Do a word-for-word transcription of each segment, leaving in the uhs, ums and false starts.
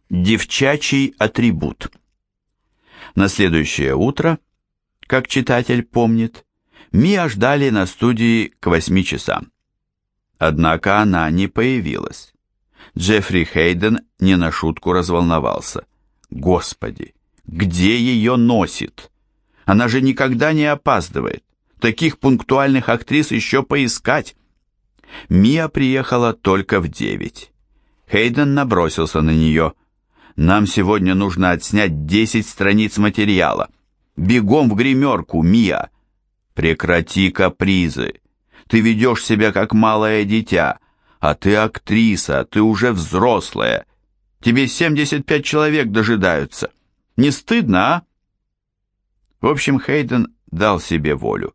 Девчачий атрибут. На следующее утро, как читатель помнит, Миа ждали на студии к восьми часам. Однако она не появилась. Джеффри Хейден не на шутку разволновался. Господи, где ее носит? Она же никогда не опаздывает. Таких пунктуальных актрис еще поискать. Миа приехала только в девять. Хейден набросился на нее. «Нам сегодня нужно отснять десять страниц материала. Бегом в гримерку, Миа!» «Прекрати капризы. Ты ведешь себя как малое дитя, а ты актриса, ты уже взрослая. Тебе семьдесят пять человек дожидаются. Не стыдно, а?» В общем, Хейден дал себе волю.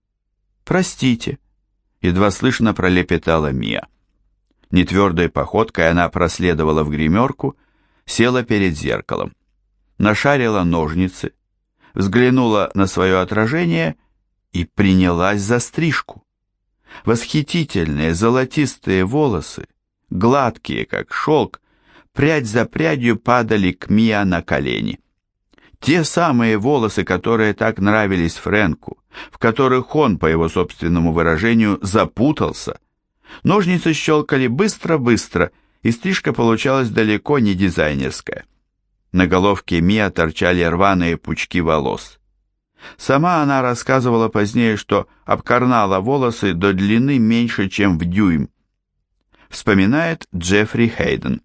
«Простите», — едва слышно пролепетала Миа. Нетвердой походкой она проследовала в гримерку, села перед зеркалом, нашарила ножницы, взглянула на свое отражение и принялась за стрижку. Восхитительные золотистые волосы, гладкие, как шелк, прядь за прядью падали к Миа на колени. Те самые волосы, которые так нравились Фрэнку, в которых он, по его собственному выражению, запутался. Ножницы щелкали быстро-быстро, и стрижка получалась далеко не дизайнерская. На головке Миа торчали рваные пучки волос. Сама она рассказывала позднее, что обкорнала волосы до длины меньше, чем в дюйм. Вспоминает Джеффри Хейден.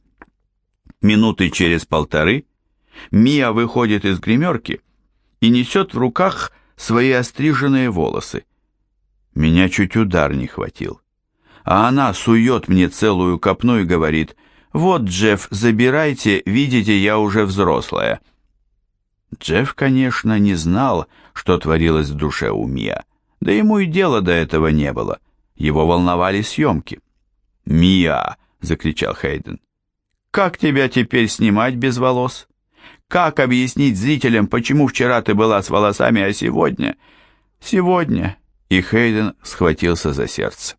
Минуты через полторы Миа выходит из гримерки и несет в руках свои остриженные волосы. Меня чуть удар не хватил. А она сует мне целую копну и говорит: «Вот, Джефф, забирайте, видите, я уже взрослая». Джефф, конечно, не знал, что творилось в душе у Миа, да ему и дела до этого не было. Его волновали съемки. «Миа!» — закричал Хейден. «Как тебя теперь снимать без волос? Как объяснить зрителям, почему вчера ты была с волосами, а сегодня...» «Сегодня...» — и Хейден схватился за сердце.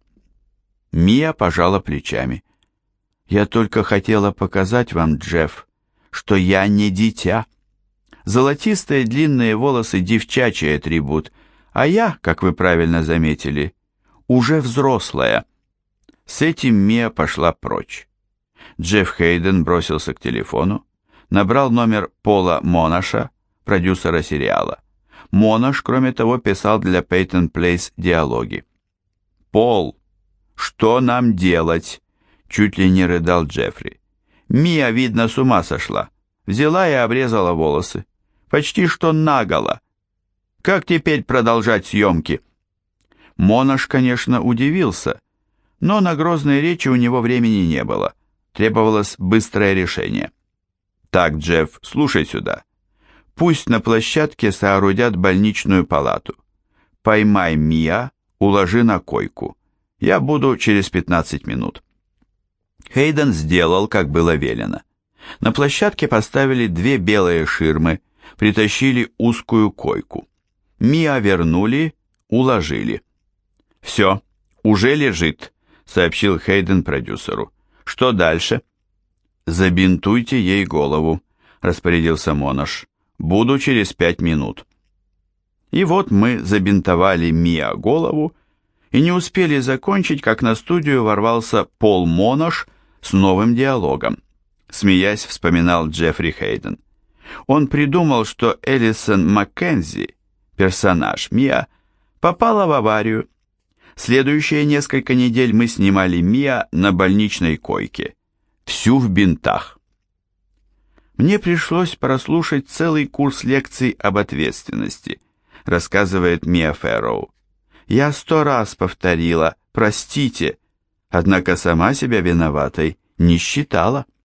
Миа пожала плечами. «Я только хотела показать вам, Джефф, что я не дитя. Золотистые длинные волосы — девчачий атрибут, а я, как вы правильно заметили, уже взрослая». С этим Миа пошла прочь. Джефф Хейден бросился к телефону, набрал номер Пола Монаша, продюсера сериала. Монаш, кроме того, писал для Peyton Place диалоги. «Пол, что нам делать?» — чуть ли не рыдал Джеффри. «Миа, видно, с ума сошла. Взяла и обрезала волосы. Почти что наголо. Как теперь продолжать съемки?» Монаш, конечно, удивился, но на грозные речи у него времени не было. Требовалось быстрое решение. «Так, Джефф, слушай сюда. Пусть на площадке соорудят больничную палату. Поймай Миа, уложи на койку. Я буду через пятнадцать минут». Хейден сделал, как было велено. На площадке поставили две белые ширмы, притащили узкую койку. Миа вернули, уложили. «Все, уже лежит», — сообщил Хейден продюсеру. «Что дальше?» «Забинтуйте ей голову», — распорядился Монаш. «Буду через пять минут». И вот мы забинтовали Миа голову, и не успели закончить, как на студию ворвался Пол Монаш с новым диалогом. Смеясь, вспоминал Джеффри Хейден. Он придумал, что Элисон Маккензи, персонаж Миа, попала в аварию. Следующие несколько недель мы снимали Миа на больничной койке, всю в бинтах. Мне пришлось прослушать целый курс лекций об ответственности, рассказывает Миа Фэрроу. Я сто раз повторила «простите», однако сама себя виноватой не считала.